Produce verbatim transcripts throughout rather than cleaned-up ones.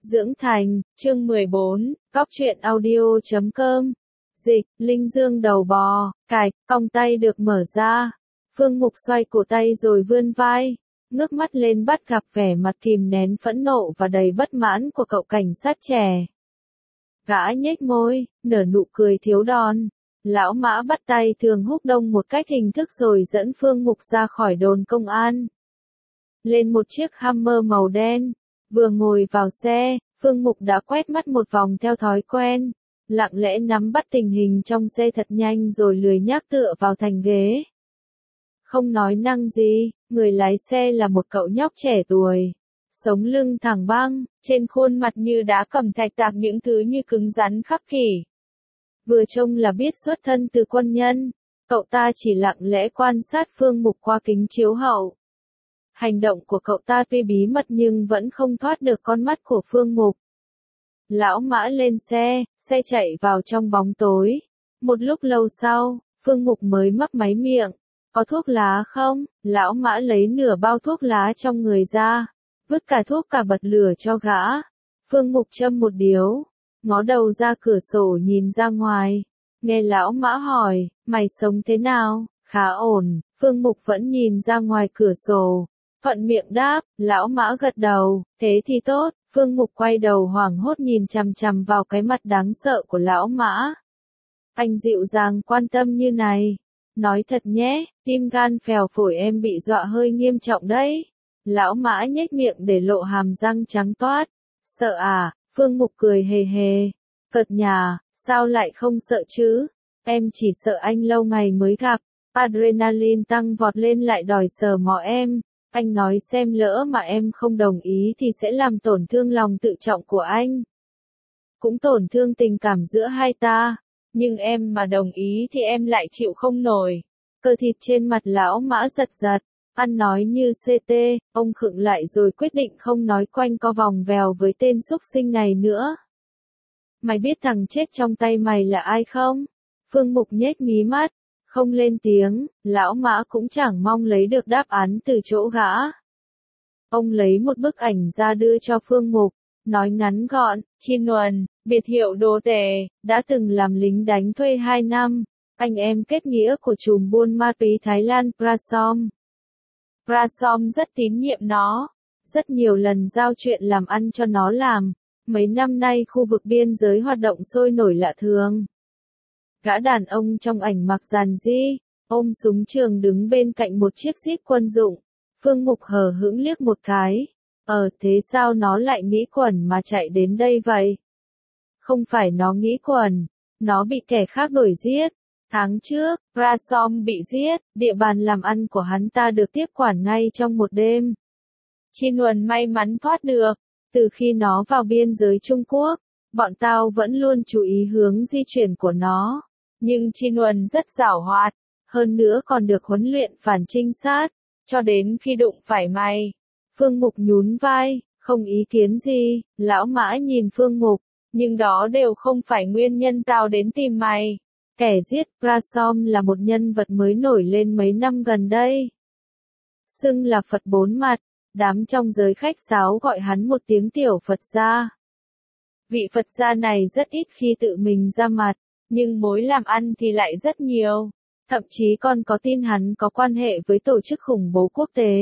Dưỡng thành, chương mười bốn, góc truyện audio chấm com. Dịch, linh dương đầu bò, cài, cong tay được mở ra. Phương Mục xoay cổ tay rồi vươn vai, ngước mắt lên bắt gặp vẻ mặt kìm nén phẫn nộ và đầy bất mãn của cậu cảnh sát trẻ. Gã nhếch môi, nở nụ cười thiếu đòn. Lão Mã bắt tay Thường Húc Đông một cách hình thức rồi dẫn Phương Mục ra khỏi đồn công an. Lên một chiếc Hummer màu đen. Vừa ngồi vào xe, Phương Mục đã quét mắt một vòng theo thói quen, lặng lẽ nắm bắt tình hình trong xe thật nhanh rồi lười nhác tựa vào thành ghế. Không nói năng gì, người lái xe là một cậu nhóc trẻ tuổi, sống lưng thẳng băng, trên khuôn mặt như đá cẩm thạch tạc những thứ như cứng rắn khắc kỷ. Vừa trông là biết xuất thân từ quân nhân, cậu ta chỉ lặng lẽ quan sát Phương Mục qua kính chiếu hậu. Hành động của cậu ta tuy bí mật nhưng vẫn không thoát được con mắt của Phương Mục. Lão Mã lên xe, xe chạy vào trong bóng tối. Một lúc lâu sau, Phương Mục mới mấp máy miệng. Có thuốc lá không? Lão Mã lấy nửa bao thuốc lá trong người ra, vứt cả thuốc cả bật lửa cho gã. Phương Mục châm một điếu, ngó đầu ra cửa sổ nhìn ra ngoài. Nghe Lão Mã hỏi, mày sống thế nào? Khá ổn. Phương Mục vẫn nhìn ra ngoài cửa sổ. Thuận miệng đáp, Lão Mã gật đầu, thế thì tốt. Phương Mục quay đầu hoảng hốt nhìn chằm chằm vào cái mặt đáng sợ của Lão Mã. Anh dịu dàng quan tâm như này. Nói thật nhé, tim gan phèo phổi em bị dọa hơi nghiêm trọng đấy. Lão Mã nhếch miệng để lộ hàm răng trắng toát. Sợ à? Phương Mục cười hề hề. Cợt nhả, sao lại không sợ chứ? Em chỉ sợ anh lâu ngày mới gặp. Adrenaline tăng vọt lên lại đòi sờ mò em. Anh nói xem lỡ mà em không đồng ý thì sẽ làm tổn thương lòng tự trọng của anh. Cũng tổn thương tình cảm giữa hai ta. Nhưng em mà đồng ý thì em lại chịu không nổi. Cơ thịt trên mặt Lão Mã giật giật. Ăn nói như xê tê, ông khựng lại rồi quyết định không nói quanh co vòng vèo với tên xúc sinh này nữa. Mày biết thằng chết trong tay mày là ai không? Phương Mục nhếch mí mắt. Không lên tiếng, Lão Mã cũng chẳng mong lấy được đáp án từ chỗ gã. Ông lấy một bức ảnh ra đưa cho Phương Mục, nói ngắn gọn, Chin Nguyen, biệt hiệu Đồ Tể, đã từng làm lính đánh thuê hai năm, anh em kết nghĩa của trùm buôn ma túy Thái Lan Prasom. Prasom rất tín nhiệm nó, rất nhiều lần giao chuyện làm ăn cho nó làm, mấy năm nay khu vực biên giới hoạt động sôi nổi lạ thường. Gã đàn ông trong ảnh mặc giản dị, ôm súng trường đứng bên cạnh một chiếc jeep quân dụng. Phương Mục hờ hững liếc một cái. Ờ thế sao nó lại nghĩ quẩn mà chạy đến đây vậy? Không phải nó nghĩ quẩn, nó bị kẻ khác đuổi giết. Tháng trước, Prasom bị giết, địa bàn làm ăn của hắn ta được tiếp quản ngay trong một đêm. Chin Nguyen may mắn thoát được. Từ khi nó vào biên giới Trung Quốc, bọn tao vẫn luôn chú ý hướng di chuyển của nó. Nhưng Chin Nguyen rất giảo hoạt, hơn nữa còn được huấn luyện phản trinh sát, cho đến khi đụng phải mày. Phương Mục nhún vai, không ý kiến gì. Lão Mã nhìn Phương Mục, nhưng đó đều không phải nguyên nhân tao đến tìm mày. Kẻ giết Prasom là một nhân vật mới nổi lên mấy năm gần đây. Xưng là Phật bốn mặt, đám trong giới khách sáo gọi hắn một tiếng tiểu Phật gia. Vị Phật gia này rất ít khi tự mình ra mặt, nhưng mối làm ăn thì lại rất nhiều. Thậm chí còn có tin hắn có quan hệ với tổ chức khủng bố quốc tế.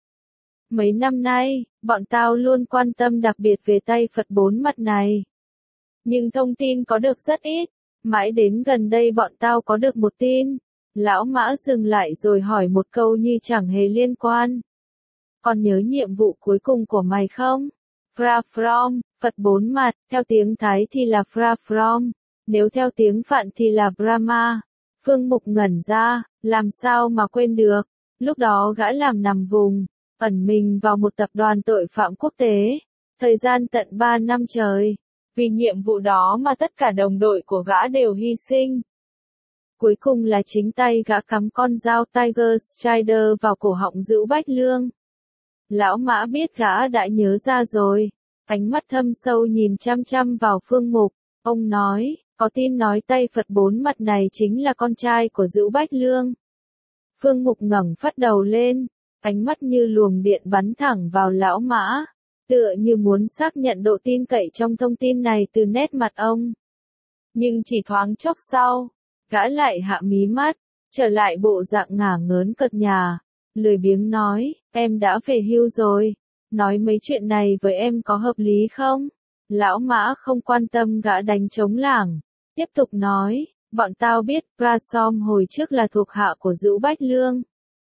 Mấy năm nay, bọn tao luôn quan tâm đặc biệt về tay Phật bốn mặt này. Nhưng thông tin có được rất ít. Mãi đến gần đây bọn tao có được một tin. Lão Mã dừng lại rồi hỏi một câu như chẳng hề liên quan. Còn nhớ nhiệm vụ cuối cùng của mày không? Phra From, Phật bốn mặt, theo tiếng Thái thì là Phra From, nếu theo tiếng Phạn thì là Brahma. Phương Mục ngẩn ra, làm sao mà quên được. Lúc đó gã làm nằm vùng, ẩn mình vào một tập đoàn tội phạm quốc tế. Thời gian tận ba năm trời. Vì nhiệm vụ đó mà tất cả đồng đội của gã đều hy sinh. Cuối cùng là chính tay gã cắm con dao Tiger Strider vào cổ họng Dữu Bách Lương. Lão Mã biết gã đã nhớ ra rồi. Ánh mắt thâm sâu nhìn chăm chăm vào Phương Mục. Ông nói, có tin nói tay Phật bốn mặt này chính là con trai của Dữu Bách Lương. Phương Mục ngẩng phát đầu lên, ánh mắt như luồng điện bắn thẳng vào Lão Mã. tựa như muốn xác nhận độ tin cậy trong thông tin này từ nét mặt ông. Nhưng chỉ thoáng chốc sau, gã lại hạ mí mắt, trở lại bộ dạng ngả ngớn cợt nhả, lười biếng nói, em đã về hưu rồi, nói mấy chuyện này với em có hợp lý không? Lão Mã không quan tâm gã đánh trống lảng, tiếp tục nói, bọn tao biết Prasom hồi trước là thuộc hạ của Dữu Bách Lương.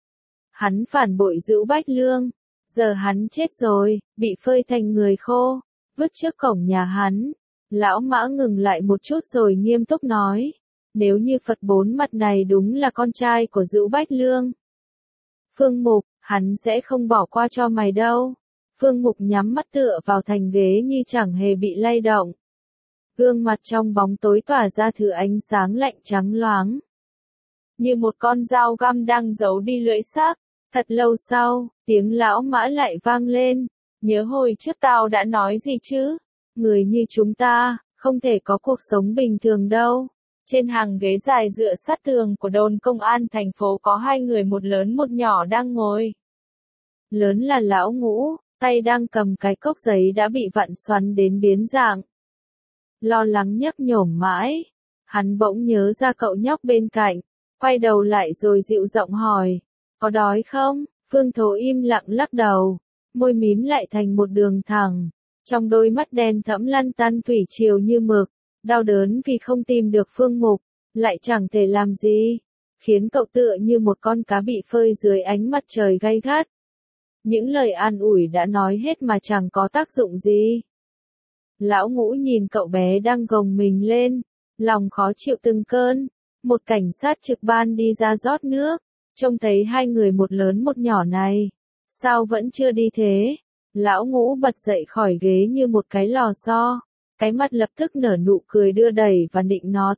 Hắn phản bội Dữu Bách Lương, giờ hắn chết rồi, bị phơi thành người khô, vứt trước cổng nhà hắn. Lão Mã ngừng lại một chút rồi nghiêm túc nói, nếu như Phật bốn mặt này đúng là con trai của Dữu Bách Lương, Phương Mục, hắn sẽ không bỏ qua cho mày đâu. Phương Mục nhắm mắt tựa vào thành ghế như chẳng hề bị lay động. Gương mặt trong bóng tối tỏa ra thứ ánh sáng lạnh trắng loáng, như một con dao găm đang giấu đi lưỡi sắc. Thật lâu sau, tiếng Lão Mã lại vang lên, nhớ hồi trước tao đã nói gì chứ? Người như chúng ta, không thể có cuộc sống bình thường đâu. Trên hàng ghế dài dựa sát tường của đồn công an thành phố có hai người, một lớn một nhỏ đang ngồi. Lớn là Lão Ngũ, tay đang cầm cái cốc giấy đã bị vặn xoắn đến biến dạng. Lo lắng nhấp nhổm mãi, hắn bỗng nhớ ra cậu nhóc bên cạnh, quay đầu lại rồi dịu giọng hỏi, có đói không? Phương Thố im lặng lắc đầu, môi mím lại thành một đường thẳng, trong đôi mắt đen thẫm lăn tăn thủy triều như mực, đau đớn vì không tìm được Phương Mục, lại chẳng thể làm gì, khiến cậu tựa như một con cá bị phơi dưới ánh mặt trời gay gắt. Những lời an ủi đã nói hết mà chẳng có tác dụng gì. Lão Ngũ nhìn cậu bé đang gồng mình lên, lòng khó chịu từng cơn. Một cảnh sát trực ban đi ra rót nước, trông thấy hai người một lớn một nhỏ này. Sao vẫn chưa đi thế? Lão Ngũ bật dậy khỏi ghế như một cái lò xo, cái mặt lập tức nở nụ cười đưa đẩy và nịnh nọt.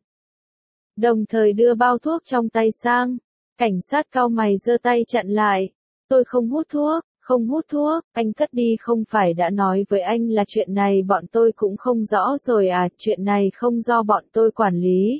Đồng thời đưa bao thuốc trong tay sang, cảnh sát cau mày giơ tay chặn lại. Tôi không hút thuốc, không hút thuốc, anh cất đi, không phải đã nói với anh là chuyện này bọn tôi cũng không rõ rồi à, chuyện này không do bọn tôi quản lý.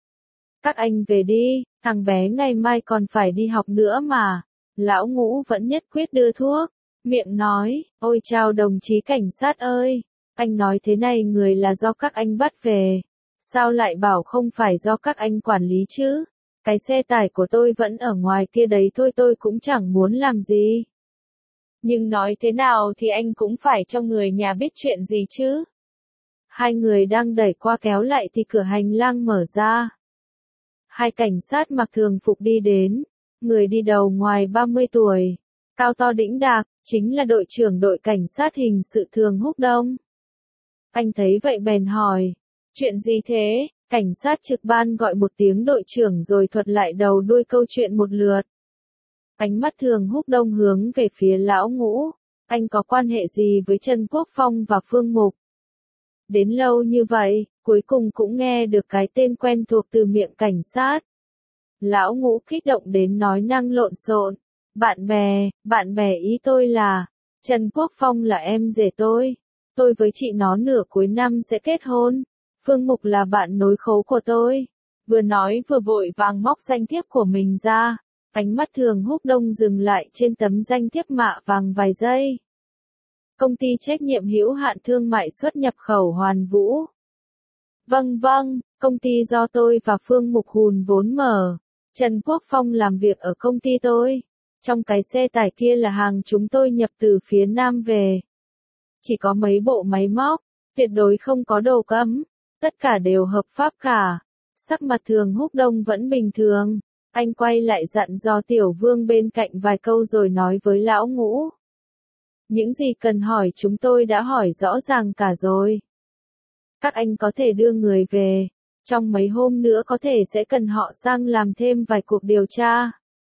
Các anh về đi, thằng bé ngày mai còn phải đi học nữa mà. Lão Ngũ vẫn nhất quyết đưa thuốc, miệng nói, ôi chào đồng chí cảnh sát ơi, anh nói thế này người là do các anh bắt về, sao lại bảo không phải do các anh quản lý chứ? Cái xe tải của tôi vẫn ở ngoài kia đấy thôi, tôi cũng chẳng muốn làm gì. Nhưng nói thế nào thì anh cũng phải cho người nhà biết chuyện gì chứ. Hai người đang đẩy qua kéo lại thì cửa hành lang mở ra. Hai cảnh sát mặc thường phục đi đến, người đi đầu ngoài ba mươi tuổi, cao to đĩnh đạc, chính là đội trưởng đội cảnh sát hình sự Thường Húc Đông. Anh thấy vậy bèn hỏi, chuyện gì thế? Cảnh sát trực ban gọi một tiếng đội trưởng rồi thuật lại đầu đuôi câu chuyện một lượt. Ánh mắt Thường Húc Đông hướng về phía Lão Ngũ, anh có quan hệ gì với Trần Quốc Phong và Phương Mục? Đến lâu như vậy, cuối cùng cũng nghe được cái tên quen thuộc từ miệng cảnh sát. Lão Ngũ kích động đến nói năng lộn xộn. Bạn bè, bạn bè ý tôi là, Trần Quốc Phong là em rể tôi. Tôi với chị nó nửa cuối năm sẽ kết hôn. Phương Mục là bạn nối khố của tôi. Vừa nói vừa vội vàng móc danh thiếp của mình ra. Ánh mắt Thường Húc Đông dừng lại trên tấm danh thiếp mạ vàng vài giây. Công ty trách nhiệm hữu hạn thương mại xuất nhập khẩu Hoàn Vũ. Vâng vâng, công ty do tôi và Phương Mục hùn vốn mở. Trần Quốc Phong làm việc ở công ty tôi. Trong cái xe tải kia là hàng chúng tôi nhập từ phía Nam về. Chỉ có mấy bộ máy móc, tuyệt đối không có đồ cấm. Tất cả đều hợp pháp cả. Sắc mặt Thường Húc Đông vẫn bình thường. Anh quay lại dặn dò Tiểu Vương bên cạnh vài câu rồi nói với Lão Ngũ. Những gì cần hỏi chúng tôi đã hỏi rõ ràng cả rồi. Các anh có thể đưa người về. Trong mấy hôm nữa có thể sẽ cần họ sang làm thêm vài cuộc điều tra.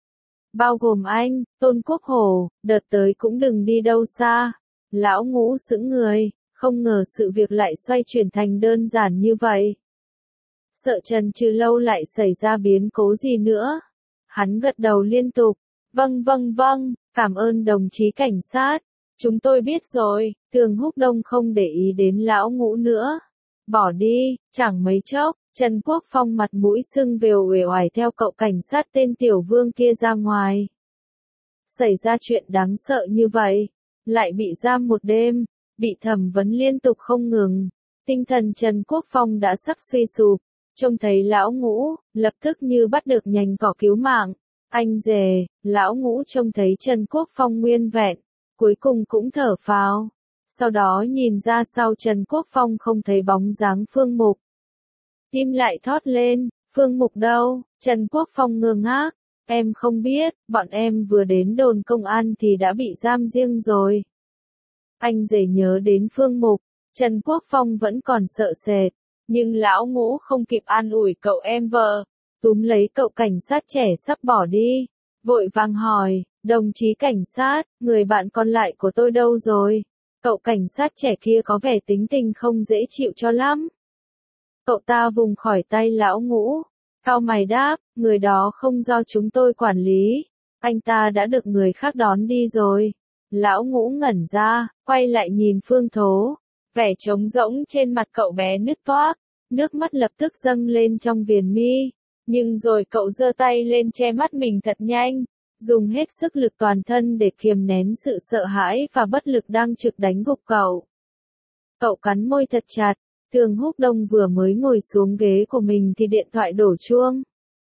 Bao gồm anh, Tôn Quốc Hổ, đợt tới cũng đừng đi đâu xa. Lão Ngũ sững người, không ngờ sự việc lại xoay chuyển thành đơn giản như vậy. Sợ chần chừ lâu lại xảy ra biến cố gì nữa. Hắn gật đầu liên tục. Vâng vâng vâng, cảm ơn đồng chí cảnh sát. Chúng tôi biết rồi. Thường Húc Đông không để ý đến Lão Ngũ nữa. Bỏ đi, chẳng mấy chốc, Trần Quốc Phong mặt mũi sưng vèo uể oải theo cậu cảnh sát tên Tiểu Vương kia ra ngoài. Xảy ra chuyện đáng sợ như vậy, lại bị giam một đêm, bị thẩm vấn liên tục không ngừng. Tinh thần Trần Quốc Phong đã sắp suy sụp, trông thấy lão Ngũ, lập tức như bắt được nhành cỏ cứu mạng. Anh rể, lão Ngũ trông thấy Trần Quốc Phong nguyên vẹn, cuối cùng cũng thở phào. Sau đó nhìn ra sau Trần Quốc Phong không thấy bóng dáng Phương Mục. Tim lại thót lên, Phương Mục đâu? Trần Quốc Phong ngơ ngác, em không biết, bọn em vừa đến đồn công an thì đã bị giam riêng rồi. Anh rể nhớ đến Phương Mục, Trần Quốc Phong vẫn còn sợ sệt, nhưng lão Ngũ không kịp an ủi cậu em vợ, túm lấy cậu cảnh sát trẻ sắp bỏ đi, vội vàng hỏi, đồng chí cảnh sát, người bạn còn lại của tôi đâu rồi? Cậu cảnh sát trẻ kia có vẻ tính tình không dễ chịu cho lắm. Cậu ta vùng khỏi tay lão Ngũ, cau mày đáp, người đó không do chúng tôi quản lý, anh ta đã được người khác đón đi rồi. Lão Ngũ ngẩn ra, quay lại nhìn Phương Thố, vẻ trống rỗng trên mặt cậu bé nứt toác, nước mắt lập tức dâng lên trong viền mi, nhưng rồi cậu giơ tay lên che mắt mình thật nhanh, dùng hết sức lực toàn thân để kiềm nén sự sợ hãi và bất lực đang trực đánh gục cậu. Cậu cắn môi thật chặt, Thường Húc Đông vừa mới ngồi xuống ghế của mình thì điện thoại đổ chuông.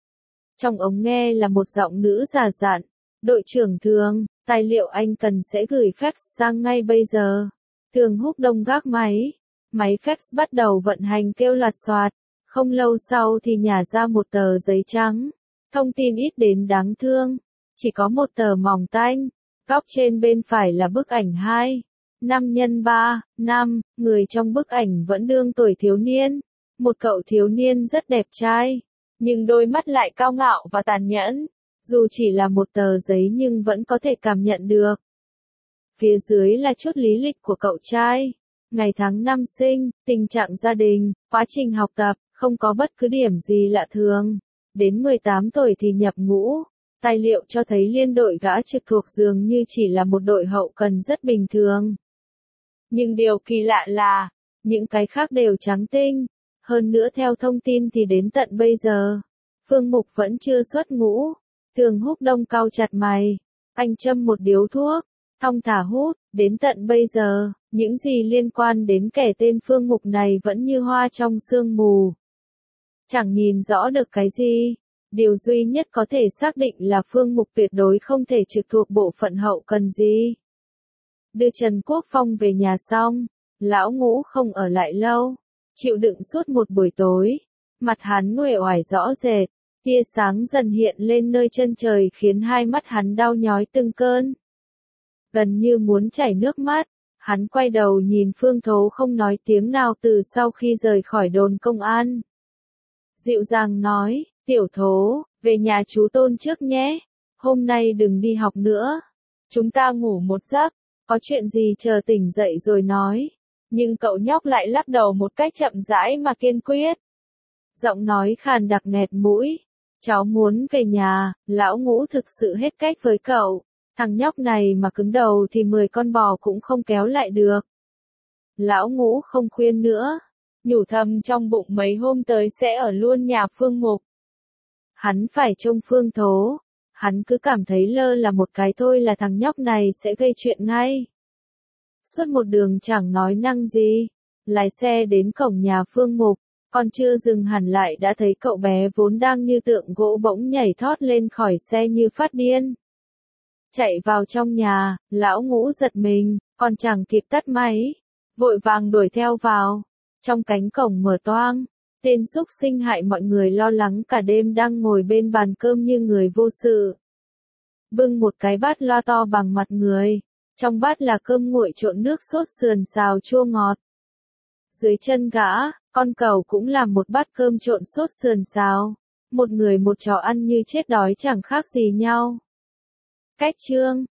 Trong ống nghe là một giọng nữ già dặn, đội trưởng Thường, tài liệu anh cần sẽ gửi fax sang ngay bây giờ. Thường Húc Đông gác máy, máy fax bắt đầu vận hành kêu loạt soạt, không lâu sau thì nhả ra một tờ giấy trắng, thông tin ít đến đáng thương, chỉ có một tờ mỏng tanh, góc trên bên phải là bức ảnh hai. năm nhân ba, năm, người trong bức ảnh vẫn đương tuổi thiếu niên, một cậu thiếu niên rất đẹp trai, nhưng đôi mắt lại cao ngạo và tàn nhẫn, dù chỉ là một tờ giấy nhưng vẫn có thể cảm nhận được. Phía dưới là chút lý lịch của cậu trai, ngày tháng năm sinh, tình trạng gia đình, quá trình học tập, không có bất cứ điểm gì lạ thường. Đến mười tám tuổi thì nhập ngũ, tài liệu cho thấy liên đội gã trực thuộc dường như chỉ là một đội hậu cần rất bình thường. Nhưng điều kỳ lạ là, những cái khác đều trắng tinh, hơn nữa theo thông tin thì đến tận bây giờ, Phương Mục vẫn chưa xuất ngũ. Thường Húc Đông cau chặt mày, anh châm một điếu thuốc, thong thả hút, đến tận bây giờ, những gì liên quan đến kẻ tên Phương Mục này vẫn như hoa trong sương mù. Chẳng nhìn rõ được cái gì, điều duy nhất có thể xác định là Phương Mục tuyệt đối không thể trực thuộc bộ phận hậu cần gì. Đưa Trần Quốc Phong về nhà xong, lão Ngũ không ở lại lâu, chịu đựng suốt một buổi tối, mặt hắn uể oải rõ rệt, tia sáng dần hiện lên nơi chân trời khiến hai mắt hắn đau nhói từng cơn. Gần như muốn chảy nước mắt, hắn quay đầu nhìn Phương Thố không nói tiếng nào từ sau khi rời khỏi đồn công an. Dịu dàng nói, tiểu Thố, về nhà chú Tôn trước nhé, hôm nay đừng đi học nữa, chúng ta ngủ một giấc, có chuyện gì chờ tỉnh dậy rồi nói. Nhưng cậu nhóc lại lắc đầu một cách chậm rãi mà kiên quyết. Giọng nói khàn đặc nghẹt mũi, cháu muốn về nhà, lão Ngũ thực sự hết cách với cậu, thằng nhóc này mà cứng đầu thì mười con bò cũng không kéo lại được. Lão Ngũ không khuyên nữa, nhủ thầm trong bụng mấy hôm tới sẽ ở luôn nhà Phương Mục. Hắn phải trông Phương Thố, hắn cứ cảm thấy lơ là một cái thôi là thằng nhóc này sẽ gây chuyện ngay. Suốt một đường chẳng nói năng gì, lái xe đến cổng nhà Phương Mục, còn chưa dừng hẳn lại đã thấy cậu bé vốn đang như tượng gỗ bỗng nhảy thoát lên khỏi xe như phát điên. Chạy vào trong nhà, lão Ngũ giật mình, còn chẳng kịp tắt máy, vội vàng đuổi theo vào. Trong cánh cổng mở toang, tên xúc sinh hại mọi người lo lắng cả đêm đang ngồi bên bàn cơm như người vô sự. Bưng một cái bát loa to bằng mặt người, trong bát là cơm nguội trộn nước sốt sườn xào chua ngọt. Dưới chân gã, con cẩu cũng làm một bát cơm trộn sốt sườn xào, một người một chó ăn như chết đói chẳng khác gì nhau. Cách chương